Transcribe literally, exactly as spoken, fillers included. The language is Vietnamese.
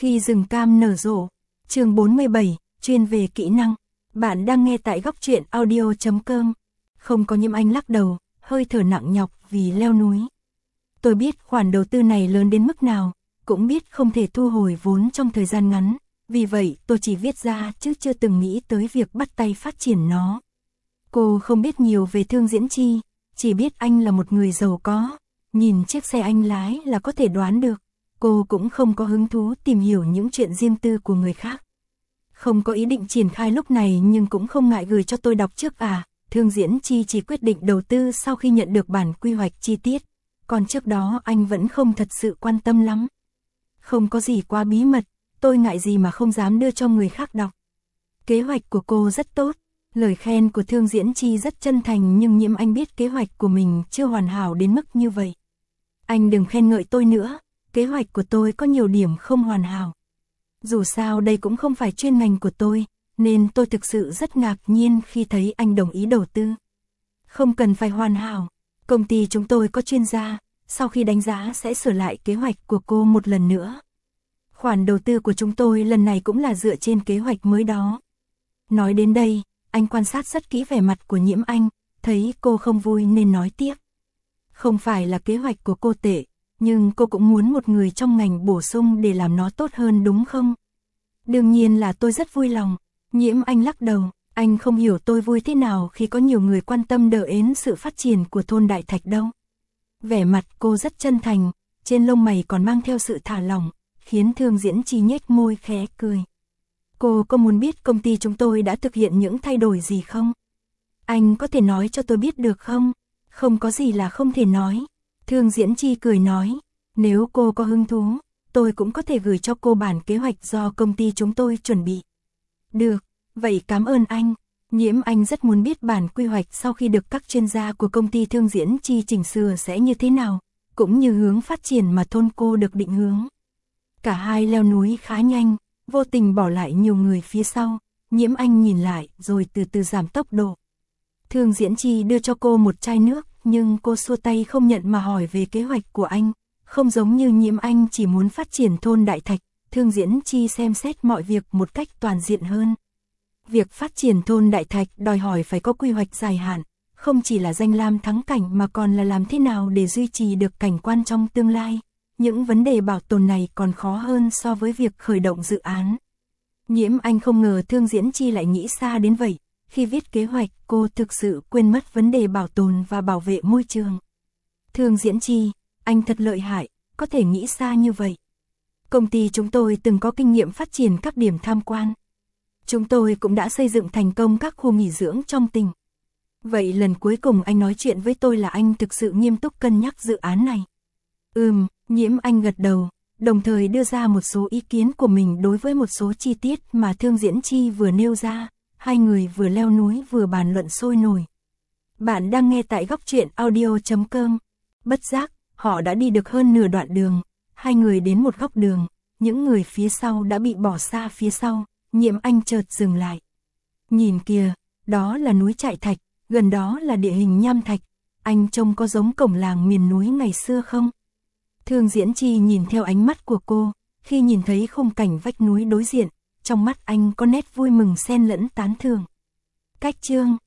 Khi rừng cam nở rộ, chương bốn mươi bảy, chuyên về kỹ năng. Bạn đang nghe tại góc truyện audio chấm com. Không có Nhiễm Anh lắc đầu, hơi thở nặng nhọc vì leo núi. Tôi biết khoản đầu tư này lớn đến mức nào, cũng biết không thể thu hồi vốn trong thời gian ngắn. Vì vậy tôi chỉ viết ra chứ chưa từng nghĩ tới việc bắt tay phát triển nó. Cô không biết nhiều về Thương Diễn Chi, chỉ biết anh là một người giàu có. Nhìn chiếc xe anh lái là có thể đoán được. Cô cũng không có hứng thú tìm hiểu những chuyện riêng tư của người khác. Không có ý định triển khai lúc này nhưng cũng không ngại gửi cho tôi đọc trước à. Thương Diễn Chi chỉ quyết định đầu tư sau khi nhận được bản quy hoạch chi tiết. Còn trước đó anh vẫn không thật sự quan tâm lắm. Không có gì quá bí mật, tôi ngại gì mà không dám đưa cho người khác đọc. Kế hoạch của cô rất tốt. Lời khen của Thương Diễn Chi rất chân thành nhưng Nhiễm Anh biết kế hoạch của mình chưa hoàn hảo đến mức như vậy. Anh đừng khen ngợi tôi nữa, kế hoạch của tôi có nhiều điểm không hoàn hảo. Dù sao đây cũng không phải chuyên ngành của tôi, nên tôi thực sự rất ngạc nhiên khi thấy anh đồng ý đầu tư. Không cần phải hoàn hảo, công ty chúng tôi có chuyên gia, sau khi đánh giá sẽ sửa lại kế hoạch của cô một lần nữa. Khoản đầu tư của chúng tôi lần này cũng là dựa trên kế hoạch mới đó. Nói đến đây, anh quan sát rất kỹ vẻ mặt của Nhiễm Anh, thấy cô không vui nên nói tiếp. Không phải là kế hoạch của cô tệ, nhưng cô cũng muốn một người trong ngành bổ sung để làm nó tốt hơn đúng không? Đương nhiên là tôi rất vui lòng. Nhiễm Anh lắc đầu, anh không hiểu tôi vui thế nào khi có nhiều người quan tâm đỡ ến sự phát triển của thôn Đại Thạch đâu. Vẻ mặt cô rất chân thành, trên lông mày còn mang theo sự thả lỏng, khiến Thương Diễn Chi nhếch môi khẽ cười. Cô có muốn biết công ty chúng tôi đã thực hiện những thay đổi gì không? Anh có thể nói cho tôi biết được không? Không có gì là không thể nói. Thương Diễn Chi cười nói, nếu cô có hứng thú, tôi cũng có thể gửi cho cô bản kế hoạch do công ty chúng tôi chuẩn bị. Được, vậy cảm ơn anh. Nhiễm Anh rất muốn biết bản quy hoạch sau khi được các chuyên gia của công ty Thương Diễn Chi chỉnh sửa sẽ như thế nào, cũng như hướng phát triển mà thôn cô được định hướng. Cả hai leo núi khá nhanh, vô tình bỏ lại nhiều người phía sau. Nhiễm Anh nhìn lại rồi từ từ giảm tốc độ. Thương Diễn Chi đưa cho cô một chai nước, nhưng cô xua tay không nhận mà hỏi về kế hoạch của anh. Không giống như Nhiễm Anh chỉ muốn phát triển thôn Đại Thạch, Thương Diễn Chi xem xét mọi việc một cách toàn diện hơn. Việc phát triển thôn Đại Thạch đòi hỏi phải có quy hoạch dài hạn, không chỉ là danh lam thắng cảnh mà còn là làm thế nào để duy trì được cảnh quan trong tương lai. Những vấn đề bảo tồn này còn khó hơn so với việc khởi động dự án. Nhiễm Anh không ngờ Thương Diễn Chi lại nghĩ xa đến vậy. Khi viết kế hoạch, cô thực sự quên mất vấn đề bảo tồn và bảo vệ môi trường. Thương Diễn Chi, anh thật lợi hại, có thể nghĩ xa như vậy. Công ty chúng tôi từng có kinh nghiệm phát triển các điểm tham quan. Chúng tôi cũng đã xây dựng thành công các khu nghỉ dưỡng trong tỉnh. Vậy lần cuối cùng anh nói chuyện với tôi là anh thực sự nghiêm túc cân nhắc dự án này. Ừm, Nhiễm Anh gật đầu, đồng thời đưa ra một số ý kiến của mình đối với một số chi tiết mà Thương Diễn Chi vừa nêu ra. Hai người vừa leo núi vừa bàn luận sôi nổi. Bạn đang nghe tại góc truyện audio chấm com. Bất giác, họ đã đi được hơn nửa đoạn đường. Hai người đến một góc đường, những người phía sau đã bị bỏ xa phía sau. Nhiễm Anh chợt dừng lại. Nhìn kìa, đó là núi Trại Thạch, gần đó là địa hình nham thạch. Anh trông có giống cổng làng miền núi ngày xưa không? Thương Diễn Chi nhìn theo ánh mắt của cô, khi nhìn thấy khung cảnh vách núi đối diện. Trong mắt anh có nét vui mừng xen lẫn tán thưởng. Cách chương